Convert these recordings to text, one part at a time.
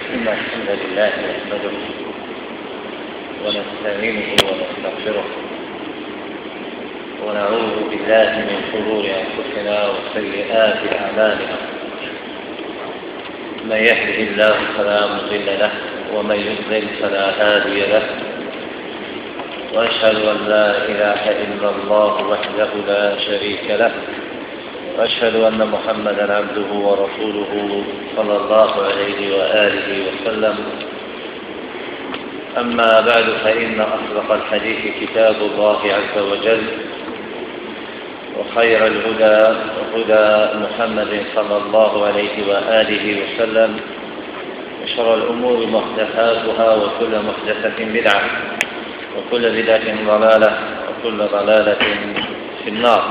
إن الحمد لله نحمده ونستعينه ونستغفره ونعوذ بالله من شرور أنفسنا وسيئات أعمالنا. من يهده الله فلا مضل له ومن يضلل فلا هادي له، وأشهد أن لا إله إلا الله وحده لا شريك له، وأشهد أن محمدًا عبده ورسوله صلى الله عليه وآله وسلم. أما بعد، فإن أصدق الحديث كتاب الله عز وجل، وخير الهدى هدى محمد صلى الله عليه وآله وسلم، وشر الأمور محدثاتها، وكل محدثة بدعة، وكل بدعة ضلالة، وكل ضلالة في النار.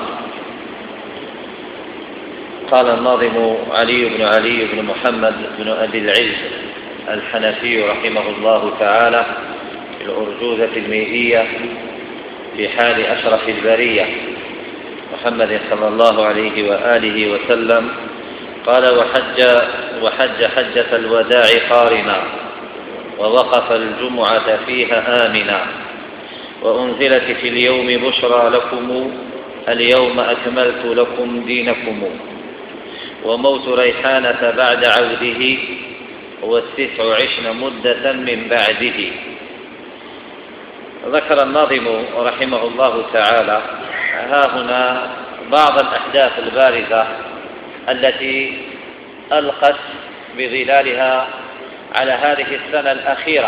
قال الناظم علي بن محمد بن أبي العز الحنفي رحمه الله تعالى في الأرجوزة المئية في حال أشرف البرية محمد صلى الله عليه وآله وسلم، قال: وحج حجة الوداع قارنا، ووقف الجمعة فيها آمنا، وأنزلت في اليوم بشرى لكم، اليوم أكملت لكم دينكم، وموت ريحانة بعد عوده، والتسع عشن مدة من بعده. ذكر الناظم رحمه الله تعالى ها هنا بعض الأحداث البارزة التي ألقت بظلالها على هذه السنة الأخيرة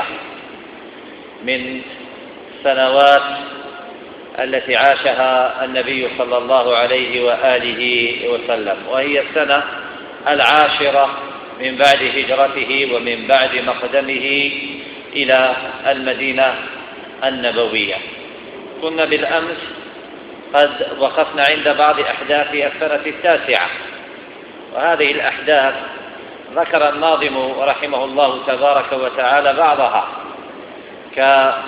من سنوات التي عاشها النبي صلى الله عليه وآله وسلم، وهي السنة العاشرة من بعد هجرته ومن بعد مقدمه إلى المدينة النبوية. كنا بالأمس قد وقفنا عند بعض أحداث السنة التاسعة، وهذه الأحداث ذكر الناظم رحمه الله تبارك وتعالى بعضها، كحج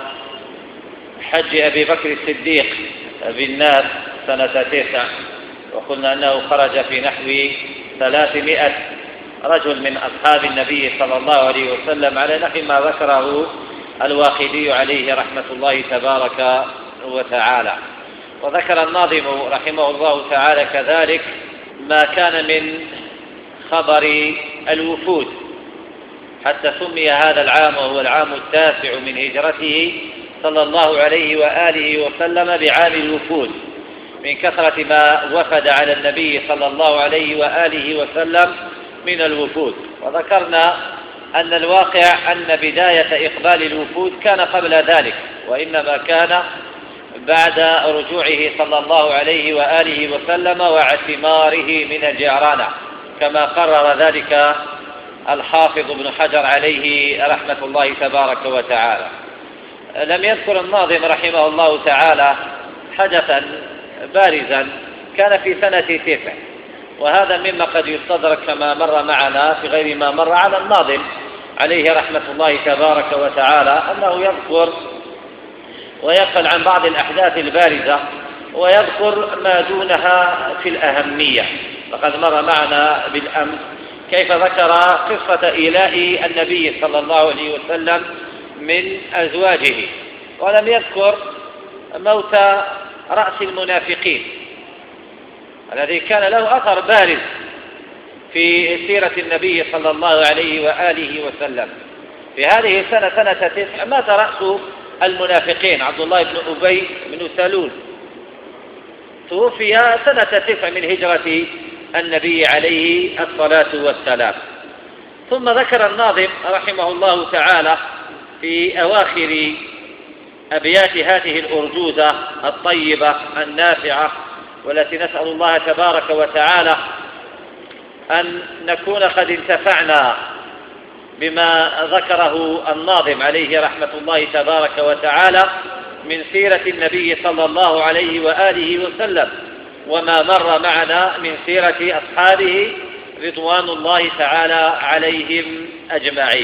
أبي بكر الصديق بالناس سنة 9، وقلنا أنه خرج في نحو 300 رجل من أصحاب النبي صلى الله عليه وسلم، على نحو ما ذكره الواقدي عليه رحمة الله تبارك وتعالى. وذكر الناظم رحمه الله تعالى كذلك ما كان من خبر الوفود، حتى سمي هذا العام وهو العام 9 من هجرته صلى الله عليه وآله وسلم بعام الوفود، من كثرة ما وفد على النبي صلى الله عليه وآله وسلم من الوفود. وذكرنا أن الواقع أن بداية إقبال الوفود كان قبل ذلك، وإنما كان بعد رجوعه صلى الله عليه وآله وسلم واعتماره من الجعرانة، كما قرر ذلك الحافظ ابن حجر عليه رحمة الله تبارك وتعالى. لم يذكر الناظم رحمه الله تعالى حدثا بارزا كان في سنة 9، وهذا مما قد يستدرك كما مر معنا في غير ما مر على الناظم عليه رحمة الله تبارك وتعالى، أنه يذكر ويغفل عن بعض الأحداث البارزة ويذكر ما دونها في الأهمية. فقد مر معنا بالأمس كيف ذكر قصة إيلاء النبي صلى الله عليه وسلم من أزواجه، ولم يذكر موت رأس المنافقين الذي كان له أثر بارز في سيرة النبي صلى الله عليه وآله وسلم. في هذه السنة سنة 9 مات رأس المنافقين عبد الله بن أبي بن سلول، توفي سنة 9 من هجرة النبي عليه الصلاة والسلام. ثم ذكر الناظم رحمه الله تعالى في أواخر أبيات هذه الأرجوزة الطيبة النافعة، والتي نسأل الله تبارك وتعالى أن نكون قد انتفعنا بما ذكره الناظم عليه رحمة الله تبارك وتعالى من سيرة النبي صلى الله عليه وآله وسلم، وما مر معنا من سيرة أصحابه رضوان الله تعالى عليهم أجمعين.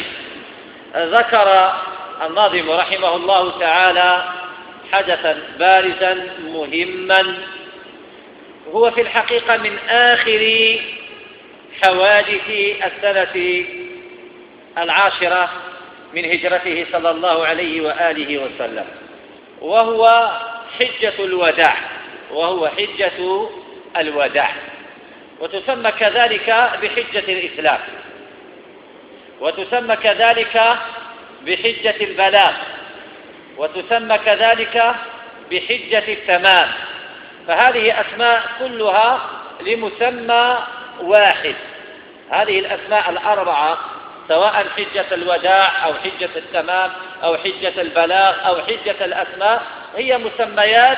ذكر الناظم رحمه الله تعالى حدثا بارزا مهما، هو في الحقيقة من آخر حوادث السنة العاشرة من هجرته صلى الله عليه وآله وسلم، وهو حجة الوداع، وتسمى كذلك بحجة الإسلام، وتسمى كذلك بحجة البلاغ، وتسمى كذلك بحجة التمام. فهذه أسماء كلها لمسمى واحد. هذه الأسماء الأربعة سواء حجة الوداع أو حجة التمام أو حجة البلاغ أو حجة الأسماء هي مسميات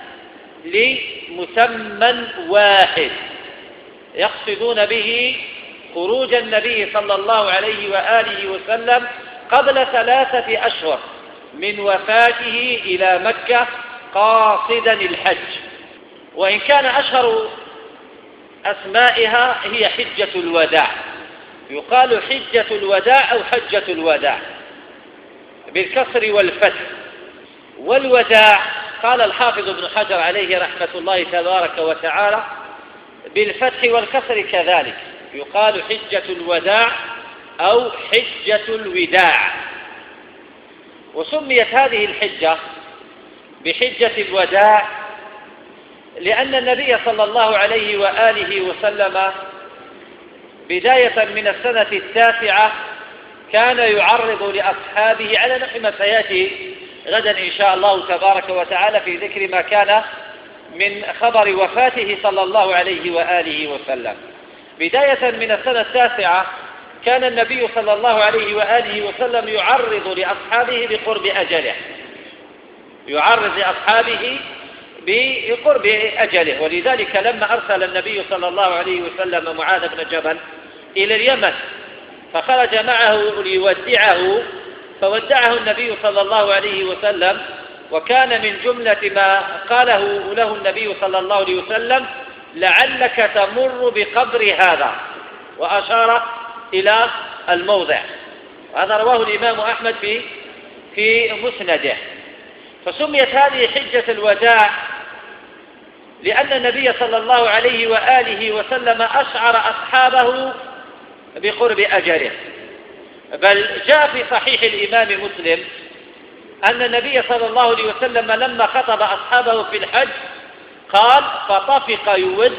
لمسمى واحد يقصدون به خروج النبي صلى الله عليه وآله وسلم قبل 3 أشهر من وفاته إلى مكة قاصدا الحج. وإن كان أشهر أسمائها هي حجة الوداع، يقال حجة الوداع أو حجة الوداع بالكسر والفتح. والوداع قال الحافظ ابن حجر عليه رحمة الله تبارك وتعالى بالفتح والكسر كذلك، يقال حجة الوداع أو حجة الوداع. وسميت هذه الحجة بحجة الوداع لأن النبي صلى الله عليه وآله وسلم بداية من السنة 9 كان يعرض لأصحابه على نحو ما سيأتي غدا إن شاء الله تبارك وتعالى في ذكر ما كان من خبر وفاته صلى الله عليه وآله وسلم. بداية من السنة 9 كان النبي صلى الله عليه وآله وسلم يعرض لأصحابه بقرب أجله، يعرض لأصحابه بقرب أجله. ولذلك لما أرسل النبي صلى الله عليه وسلم معاذ بن جبل إلى اليمن فخرج معه ليودعه، فودعه النبي صلى الله عليه وسلم، وكان من جملة ما قاله له النبي صلى الله عليه وسلم لعلك تمر بقبر هذا، وأشار إلى الموضع. هذا رواه الإمام أحمد في مسنده. فسميت هذه حجة الوداع لأن النبي صلى الله عليه وآله وسلم أشعر أصحابه بقرب أجله. بل جاء في صحيح الإمام مسلم أن النبي صلى الله عليه وسلم لما خطب أصحابه في الحج قال فطفق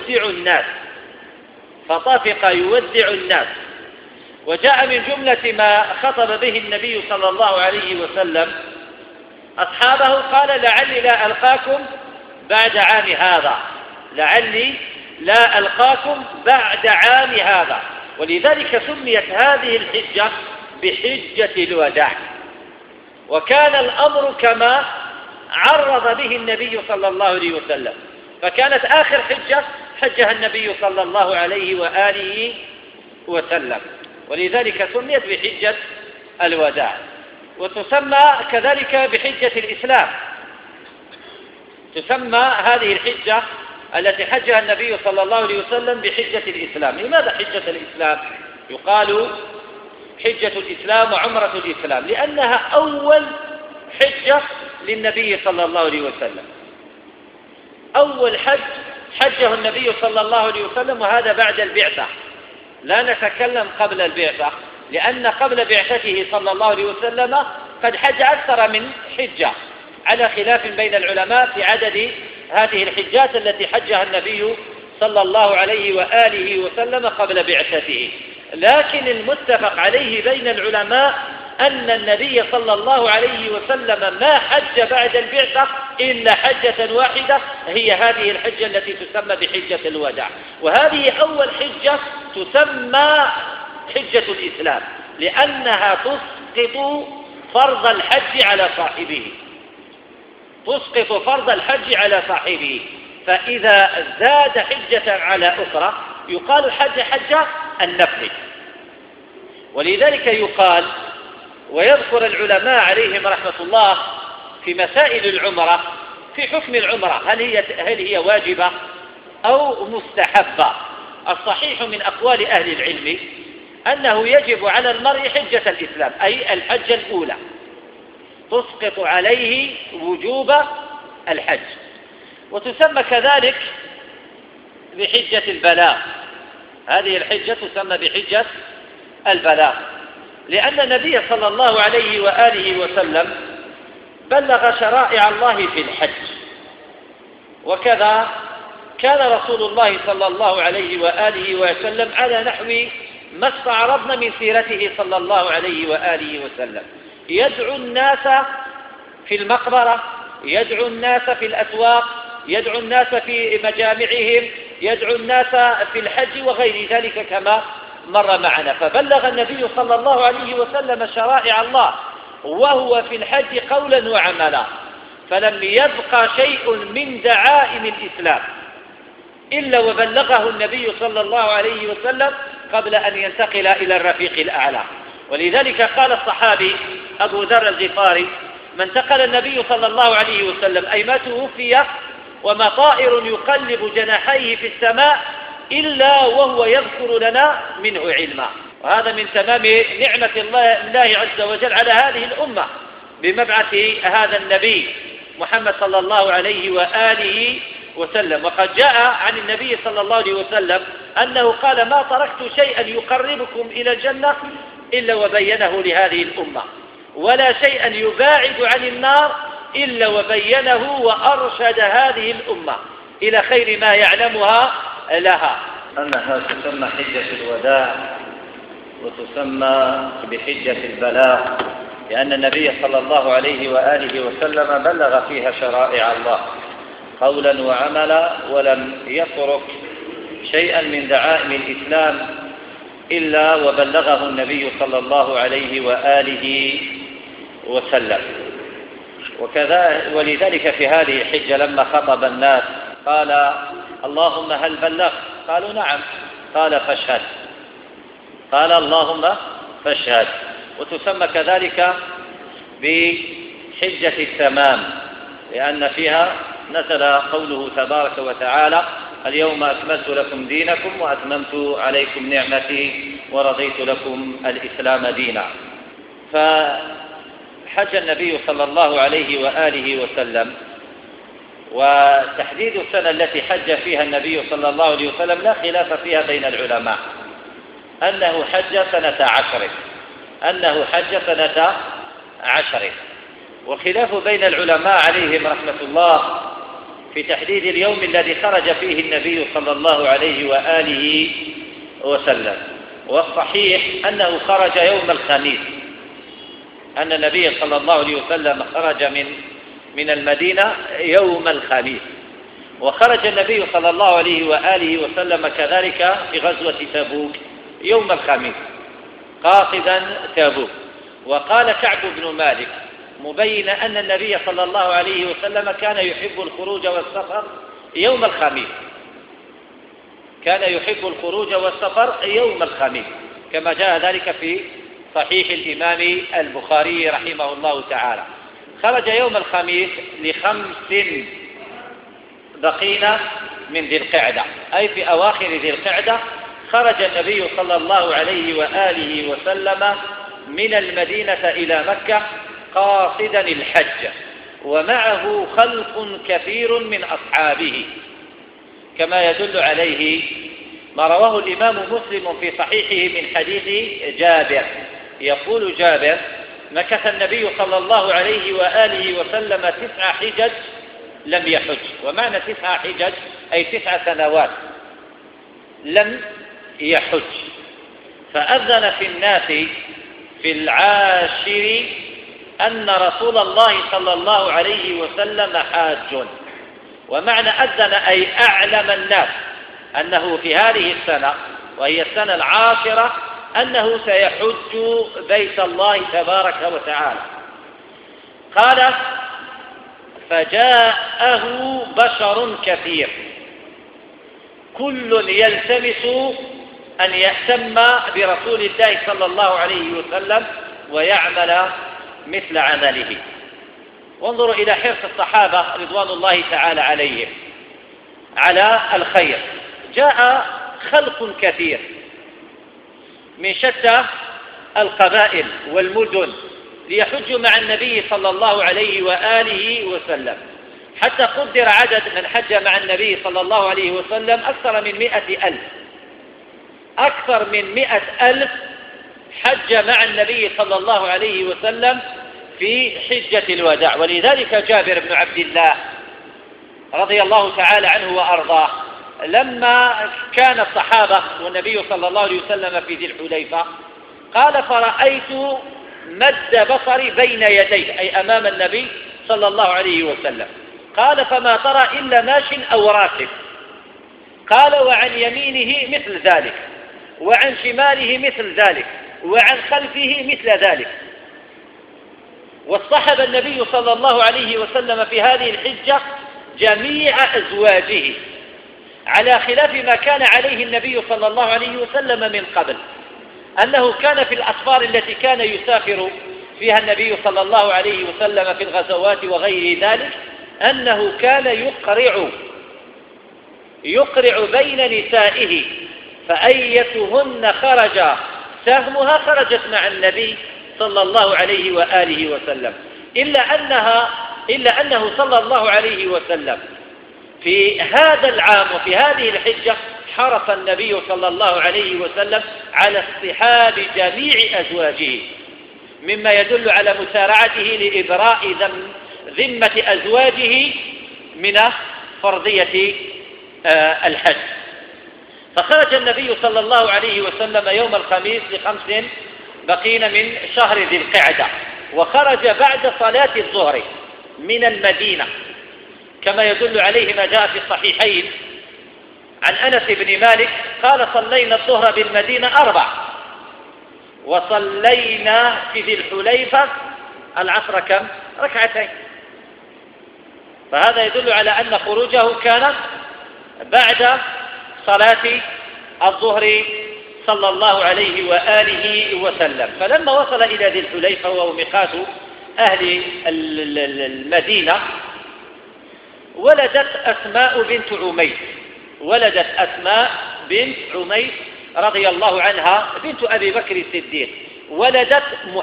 يودع الناس. وجاء من جملة ما خطب به النبي صلى الله عليه وسلم أصحابه قال لعلي لا ألقاكم بعد عام هذا، لعلي لا ألقاكم بعد عام هذا. ولذلك سميت هذه الحجة بحجة الوداع. وكان الأمر كما عرض به النبي صلى الله عليه وسلم، فكانت آخر حجة حجها النبي صلى الله عليه وآله وسلم، ولذلك سميت بحجة الوداع. وتسمى كذلك بحجة الإسلام، تسمى هذه الحجة التي حجها النبي صلى الله عليه وسلم بحجة الإسلام. لماذا حجة الإسلام؟ يقال حجة الإسلام وعمرة الإسلام لأنها أول حجة للنبي صلى الله عليه وسلم، أول حج حجه النبي صلى الله عليه وسلم، وهذا بعد البعثة. لا نتكلم قبل البعثة، لأن قبل بعثته صلى الله عليه وسلم قد حج أكثر من حجة، على خلاف بين العلماء في عدد هذه الحجات التي حجها النبي صلى الله عليه وآله وسلم قبل بعثته. لكن المتفق عليه بين العلماء أن النبي صلى الله عليه وسلم ما حج بعد البعثة إلا حجة واحدة، هي هذه الحجة التي تسمى بحجة الوداع. وهذه أول حجة تسمى حجة الإسلام لأنها تسقط فرض الحج على صاحبه، تسقط فرض الحج على صاحبه. فإذا زاد حجة على أخرى يقال حج النفل. ولذلك يقال ويذكر العلماء عليهم رحمة الله في مسائل العمرة في حكم العمرة هل هي واجبة أو مستحبة. الصحيح من أقوال أهل العلم أنه يجب على المرء حجة الإسلام، أي الحجة الأولى تسقط عليه وجوب الحج. وتسمى كذلك بحجة البلاغ، هذه الحجة تسمى بحجة البلاغ. لأن النبي صلى الله عليه وآله وسلم بلغ شرائع الله في الحج، وكذا كان رسول الله صلى الله عليه وآله وسلم على نحو ما استعرضنا من سيرته صلى الله عليه وآله وسلم، يدعو الناس في المقبرة، يدعو الناس في الأسواق، يدعو الناس في مجامعهم، يدعو الناس في الحج وغير ذلك كما مر معنا. فبلغ النبي صلى الله عليه وسلم شرائع الله وهو في الحج قولا وعملا، فلم يبقى شيء من دعائم الإسلام إلا وبلغه النبي صلى الله عليه وسلم قبل أن ينتقل إلى الرفيق الأعلى. ولذلك قال الصحابي أبو ذر الغفاري: ما انتقل النبي صلى الله عليه وسلم أي ما توفي وما طائر يقلب جناحيه في السماء إلا وهو يذكر لنا منه علما. وهذا من تمام نعمة الله عز وجل على هذه الأمة بمبعث هذا النبي محمد صلى الله عليه وآله وسلم. وقد جاء عن النبي صلى الله عليه وسلم أنه قال: ما تركت شيئا يقربكم إلى الجنة إلا وبينه لهذه الأمة، ولا شيئا يباعد عن النار إلا وبينه وأرشد هذه الأمة إلى خير ما يعلمها لها. أنها تسمى حجة الوداع وتسمى بحجة البلاغ، لأن النبي صلى الله عليه وآله وسلم بلغ فيها شرائع الله قولا وعملا، ولم يترك شيئا من دعائم الإسلام إلا وبلغه النبي صلى الله عليه وآله وسلم. ولذلك في هذه الحجة لما خطب الناس قال: اللهم هل بلغت؟ قالوا: نعم. قال: فاشهد. قال: اللهم فاشهد. وتسمى كذلك بحجة التمام، لأن فيها نزل قوله تبارك وتعالى: اليوم أكملت لكم دينكم وأتممت عليكم نعمتي ورضيت لكم الإسلام دينا. فحج النبي صلى الله عليه وآله وسلم، وتحديد السنة التي حج فيها النبي صلى الله عليه وسلم لا خلاف فيها بين العلماء، أنه حج سنة 10. وخلاف بين العلماء عليهم رحمة الله في تحديد اليوم الذي خرج فيه النبي صلى الله عليه وآله وسلم. والصحيح أنه خرج يوم الخميس، أن النبي صلى الله عليه وسلم خرج من المدينة يوم الخميس. وخرج النبي صلى الله عليه وآله وسلم كذلك في غزوة تبوك يوم الخميس قاصدا تبوك. وقال كعب بن مالك مبينا أن النبي صلى الله عليه وسلم كان يحب الخروج والسفر يوم الخميس، يوم الخميس، كما جاء ذلك في صحيح الإمام البخاري رحمه الله تعالى. خرج يوم الخميس ل5 بقين من ذي القعدة، أي في أواخر ذي القعدة خرج النبي صلى الله عليه وآله وسلم من المدينة إلى مكة قاصدا الحج، ومعه خلق كثير من أصحابه، كما يدل عليه ما رواه الإمام مسلم في صحيحه من حديث جابر. يقول جابر: مكث النبي صلى الله عليه وآله وسلم 9 حجج لم يحج. ومعنى 9 حجج أي 9 سنوات لم يحج. فأذن في الناس في 10 أن رسول الله صلى الله عليه وسلم حاج. ومعنى أذن أي أعلم الناس أنه في هذه السنة، وهي السنة 10، أنه سيحج بيت الله تبارك وتعالى. قال: فجاءه بشر كثير كل يلتمس أن يهتم برسول الله صلى الله عليه وسلم ويعمل مثل عمله. وانظروا إلى حرص الصحابة رضوان الله تعالى عليهم على الخير. جاء خلق كثير من شتى القبائل والمدن ليحجوا مع النبي صلى الله عليه وآله وسلم، حتى قدر عدد من حج مع النبي صلى الله عليه وسلم أكثر من 100,000 حج مع النبي صلى الله عليه وسلم في حجة الوداع. ولذلك جابر بن عبد الله رضي الله تعالى عنه وأرضاه لما كان الصحابة والنبي صلى الله عليه وسلم في ذي الحليفة قال: فرأيت مد بصري بين يديه، أي أمام النبي صلى الله عليه وسلم. قال: فما ترى إلا ماش أو راكب. قال: وعن يمينه مثل ذلك، وعن شماله مثل ذلك، وعن خلفه مثل ذلك. واصطحب النبي صلى الله عليه وسلم في هذه الحجة جميع أزواجه، على خلاف ما كان عليه النبي صلى الله عليه وسلم من قبل، أنه كان في الأسفار التي كان يسافر فيها النبي صلى الله عليه وسلم في الغزوات وغير ذلك، أنه كان يقرع بين نسائه، فأيتهن خرج سهمها خرجت مع النبي صلى الله عليه وآله وسلم، إلا أنه صلى الله عليه وسلم في هذا العام وفي هذه الحجة حرص النبي صلى الله عليه وسلم على اصطحاب جميع أزواجه، مما يدل على مسارعته لإبراء ذمة أزواجه من فرضية الحج. فخرج النبي صلى الله عليه وسلم يوم الخميس ل5 بقين من شهر ذي القعدة، وخرج بعد صلاة الظهر من المدينة، كما يدل عليه ما جاء في الصحيحين عن أنس بن مالك قال: صلينا الظهر بالمدينة 4، وصلينا في ذي الحليفة العصر كم؟ 2. فهذا يدل على أن خروجه كان بعد صلاة الظهر صلى الله عليه وآله وسلم. فلما وصل إلى ذي الحليفة وهو ميقات أهل المدينة ولدت أسماء بنت عميس رضي الله عنها بنت أبي بكر الصديق، ولدت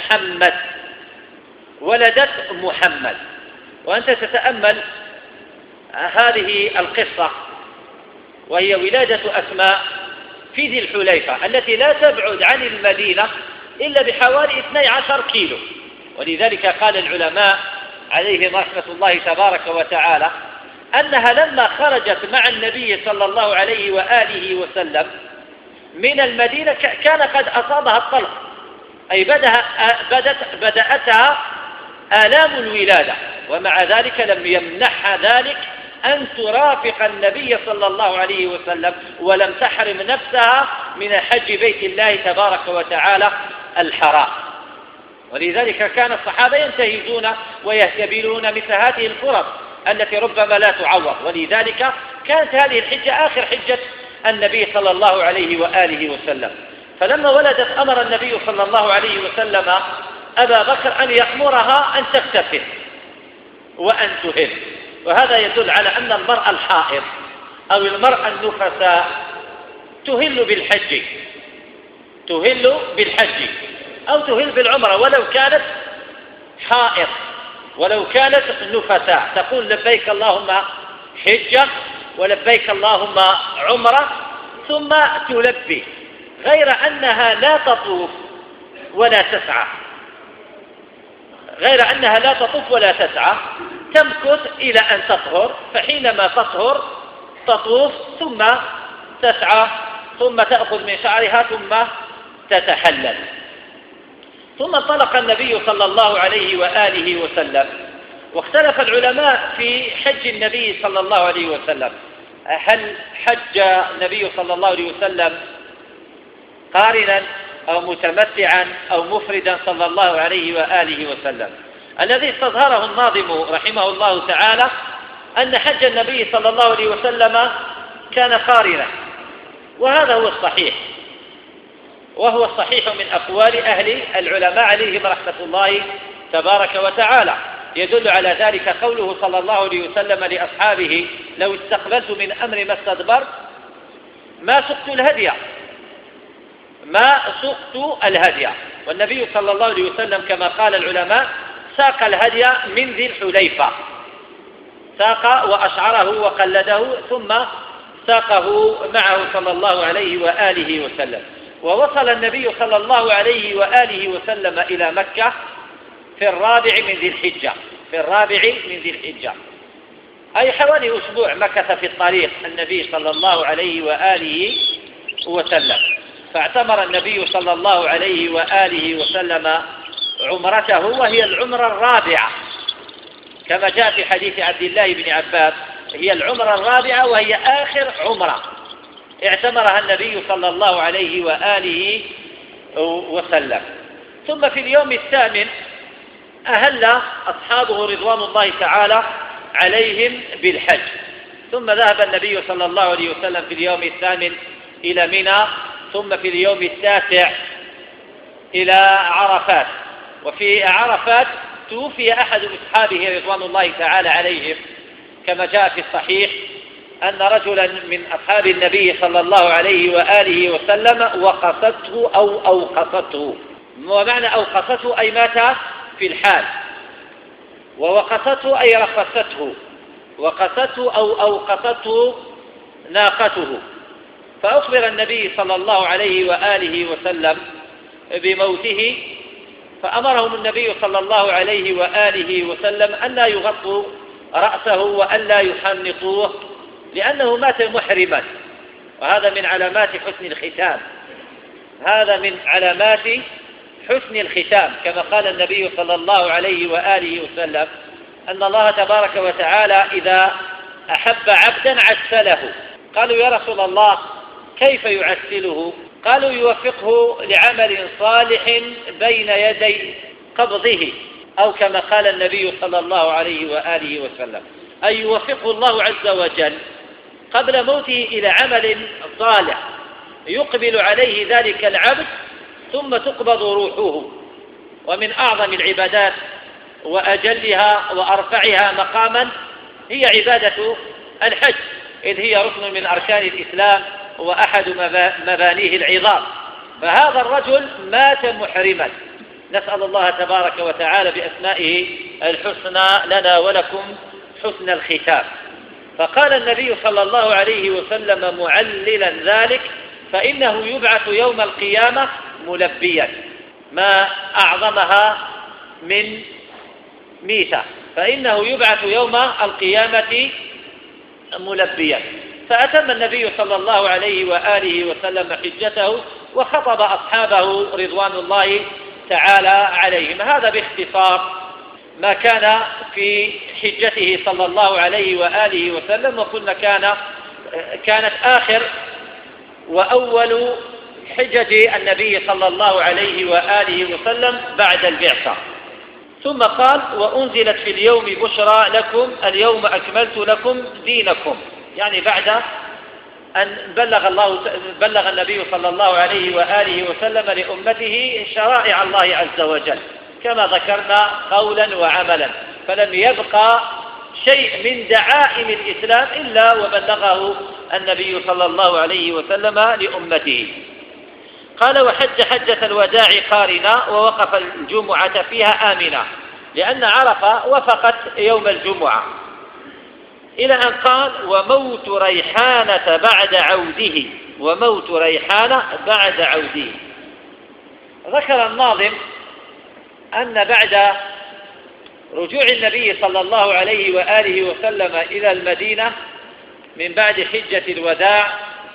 محمد. وأنت تتأمل هذه القصة، وهي ولادة أسماء في ذي الحليفة التي لا تبعد عن المدينة إلا بحوالي 12 كيلو. ولذلك قال العلماء عليهم رحمة الله تبارك وتعالى أنها لما خرجت مع النبي صلى الله عليه وآله وسلم من المدينة كان قد أصابها الطلق، أي بدأتها آلام الولادة، ومع ذلك لم يمنعها ذلك أن ترافق النبي صلى الله عليه وسلم، ولم تحرم نفسها من حج بيت الله تبارك وتعالى الحرام. ولذلك كان الصحابة ينتهزون ويهتبلون مثل هذه الفرص التي ربما لا تعوض. ولذلك كانت هذه الحجة آخر حجة النبي صلى الله عليه وآله وسلم. فلما ولدت أمر النبي صلى الله عليه وسلم أبا بكر أن يأمرها أن تغتسل وأن تهل. وهذا يدل على أن المرأة الحائض أو المرأة النفساء تهل بالحج أو تهل بالعمرة، ولو كانت حائض ولو كانت نفساء، تقول لبيك اللهم حجة ولبيك اللهم عمرة ثم تلبي، غير أنها لا تطوف ولا تسعى، تمكث إلى أن تطهر، فحينما تطهر تطوف ثم تسعى ثم تأخذ من شعرها ثم تتحلل. ثم انطلق النبي صلى الله عليه وآله وسلم. واختلف العلماء في حج النبي صلى الله عليه وسلم، هل حج النبي صلى الله عليه وسلم قارنا أو متمتعا أو مفردا صلى الله عليه وآله وسلم؟ الذي استظهره الناظم رحمه الله تعالى أن حج النبي صلى الله عليه وسلم كان قارنا، وهذا هو الصحيح، وهو الصحيح من أقوال أهل العلماء عليهم رحمة الله تبارك وتعالى. يدل على ذلك قوله صلى الله عليه وسلم لأصحابه: لو استقبلت من أمر ما استدبرت ما سقت الهدي. والنبي صلى الله عليه وسلم كما قال العلماء ساق الهدي من ذي الحليفة، ساق وأشعره وقلده ثم ساقه معه صلى الله عليه وآله وسلم. ووصل النبي صلى الله عليه وآله وسلم إلى مكة في 4 من ذي الحجة، أي حوالي أسبوع مكث في الطريق النبي صلى الله عليه وآله وسلم. فاعتمر النبي صلى الله عليه وآله وسلم عمرته، وهي العمرة الرابعة كما جاء في حديث عبد الله بن عباس، هي العمرة الرابعة وهي آخر عمرة اعتمرها النبي صلى الله عليه وآله وسلم. ثم في اليوم الثامن أهل أصحابه رضوان الله تعالى عليهم بالحج، ثم ذهب النبي صلى الله عليه وسلم في اليوم الثامن إلى منى، ثم في اليوم التاسع إلى عرفات. وفي عرفات توفي أحد أصحابه رضوان الله تعالى عليهم كما جاء في الصحيح أن رجلا من أصحاب النبي صلى الله عليه وآله وسلم وقصته أو أوقصته، ومعنى أوقصته أي مات في الحال، ووقصته أي رفسته، وقصته أو أوقصته ناقته. فأخبر النبي صلى الله عليه وآله وسلم بموته، فأمرهم النبي صلى الله عليه وآله وسلم أن لا يغطوا رأسه وأن لا يحنطوه لأنه مات محرما، وهذا من علامات حسن الختام، هذا من علامات حسن الختام، كما قال النبي صلى الله عليه وآله وسلم أن الله تبارك وتعالى إذا أحب عبدا عسله. قالوا يا رسول الله كيف يعسله؟ قالوا يوفقه لعمل صالح بين يدي قبضه، أو كما قال النبي صلى الله عليه وآله وسلم أي يوفقه الله عز وجل قبل موته إلى عمل صالح يقبل عليه ذلك العبد ثم تقبض روحه. ومن أعظم العبادات وأجلها وأرفعها مقاما هي عبادة الحج، إذ هي ركن من أركان الإسلام وأحد مبانيه العظام. فهذا الرجل مات محرما، نسأل الله تبارك وتعالى بأسمائه الحسنى لنا ولكم حسن الختام. فقال النبي صلى الله عليه وسلم معللا ذلك فإنه يبعث يوم القيامة ملبيا، ما أعظمها من ميتة، فإنه يبعث يوم القيامة ملبيا. فأتم النبي صلى الله عليه وآله وسلم حجته وخطب أصحابه رضوان الله تعالى عليهم. هذا باختصار ما كان في حجته صلى الله عليه وآله وسلم، وقلنا كانت آخر وأول حجج النبي صلى الله عليه وآله وسلم بعد البعثة. ثم قال وأنزلت في اليوم بشرى لكم اليوم أكملت لكم دينكم، يعني بعد أن بلغ النبي صلى الله عليه وآله وسلم لأمته شرائع الله عز وجل كما ذكرنا قولا وعملا، فلم يبقى شيء من دعائم الإسلام إلا وبلغه النبي صلى الله عليه وسلم لأمته. قال وحج حجة الوداع قارنا ووقف الجمعة فيها آمنا، لأن عرفة وفقت يوم الجمعة، إلى أن قال وموت ريحانة بعد عوده، وموت ريحانة بعد عوده. ذكر الناظم أن بعد رجوع النبي صلى الله عليه وآله وسلم إلى المدينة من بعد حجة الوداع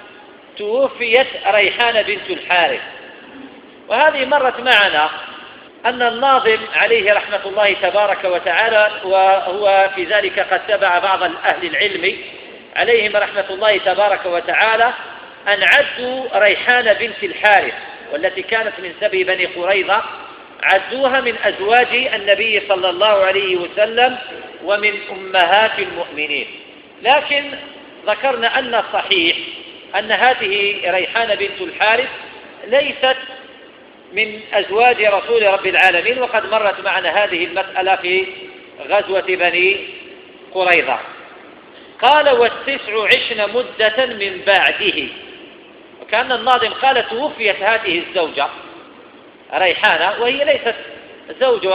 توفيت ريحانة بنت الحارث. وهذه مرت معنا أن الناظم عليه رحمة الله تبارك وتعالى، وهو في ذلك قد تبع بعض أهل العلم عليهم رحمة الله تبارك وتعالى، أن عدوا ريحانة بنت الحارث والتي كانت من سبي بني قريظة، عدوها من أزواج النبي صلى الله عليه وسلم ومن أمهات المؤمنين. لكن ذكرنا أن الصحيح أن هذه ريحانة بنت الحارث ليست من أزواج رسول رب العالمين، وقد مرت معنا هذه المسألة في غزوة بني قريظة. قال والتسع عشن مدة من بعده، وكان الناظم قال توفيت هذه الزوجة ريحانة وهي ليست زوجة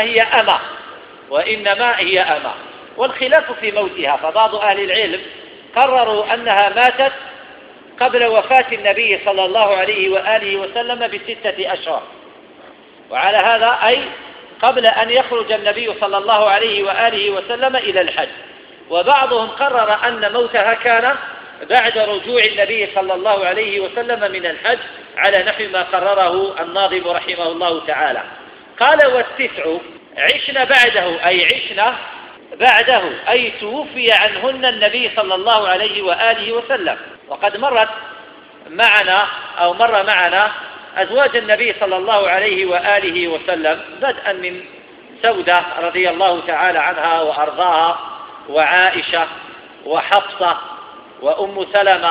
وإنما هي أمة، والخلاف في موتها، فبعض أهل العلم قرروا أنها ماتت قبل وفاة النبي صلى الله عليه وآله وسلم ب6 أشهر، وعلى هذا أي قبل أن يخرج النبي صلى الله عليه وآله وسلم إلى الحج. وبعضهم قرر أن موتها كان بعد رجوع النبي صلى الله عليه وسلم من الحج على نحو ما قرره الناظم رحمه الله تعالى. قال: والتسع عشن بعده أي توفي عنهن النبي صلى الله عليه وآله وسلم. وقد مر معنا أزواج النبي صلى الله عليه وآله وسلم، بدءا من سودة رضي الله تعالى عنها وأرضاها، وعائشة، وحفصة، وأم سلمة،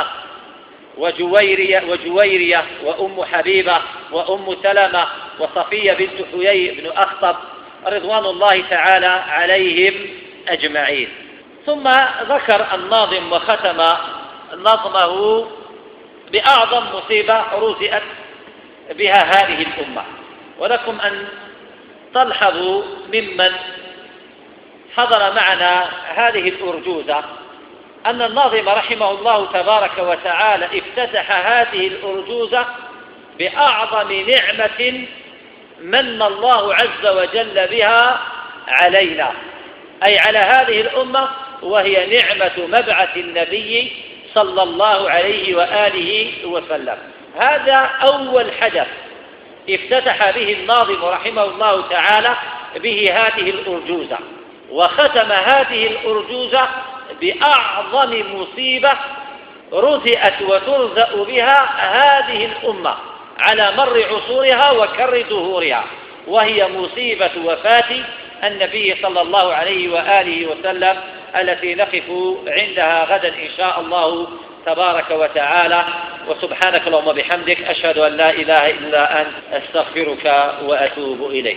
وجويرية، وأم حبيبة، وأم سلمة، وصفية بنت حيي بن أخطب، رضوان الله تعالى عليهم أجمعين. ثم ذكر الناظم وختم نظمه بأعظم مصيبة رزئت بها هذه الأمة. ولكم أن تلحظوا ممن حضر معنا هذه الأرجوزة أن الناظم رحمه الله تبارك وتعالى افتتح هذه الأرجوزة بأعظم نعمة من الله عز وجل بها علينا، أي على هذه الأمة، وهي نعمة مبعث النبي صلى الله عليه وآله وسلم. هذا أول حدث افتتح به الناظم رحمه الله تعالى به هذه الأرجوزة، وختم هذه الأرجوزة بأعظم مصيبة رزئت وترزأ بها هذه الأمة على مر عصورها وكر دهورها، وهي مصيبة وفاة النبي صلى الله عليه وآله وسلم، التي نقف عندها غدا إن شاء الله تبارك وتعالى. وسبحانك اللهم وبحمدك، أشهد أن لا إله إلا أنت، أستغفرك وأتوب إليك.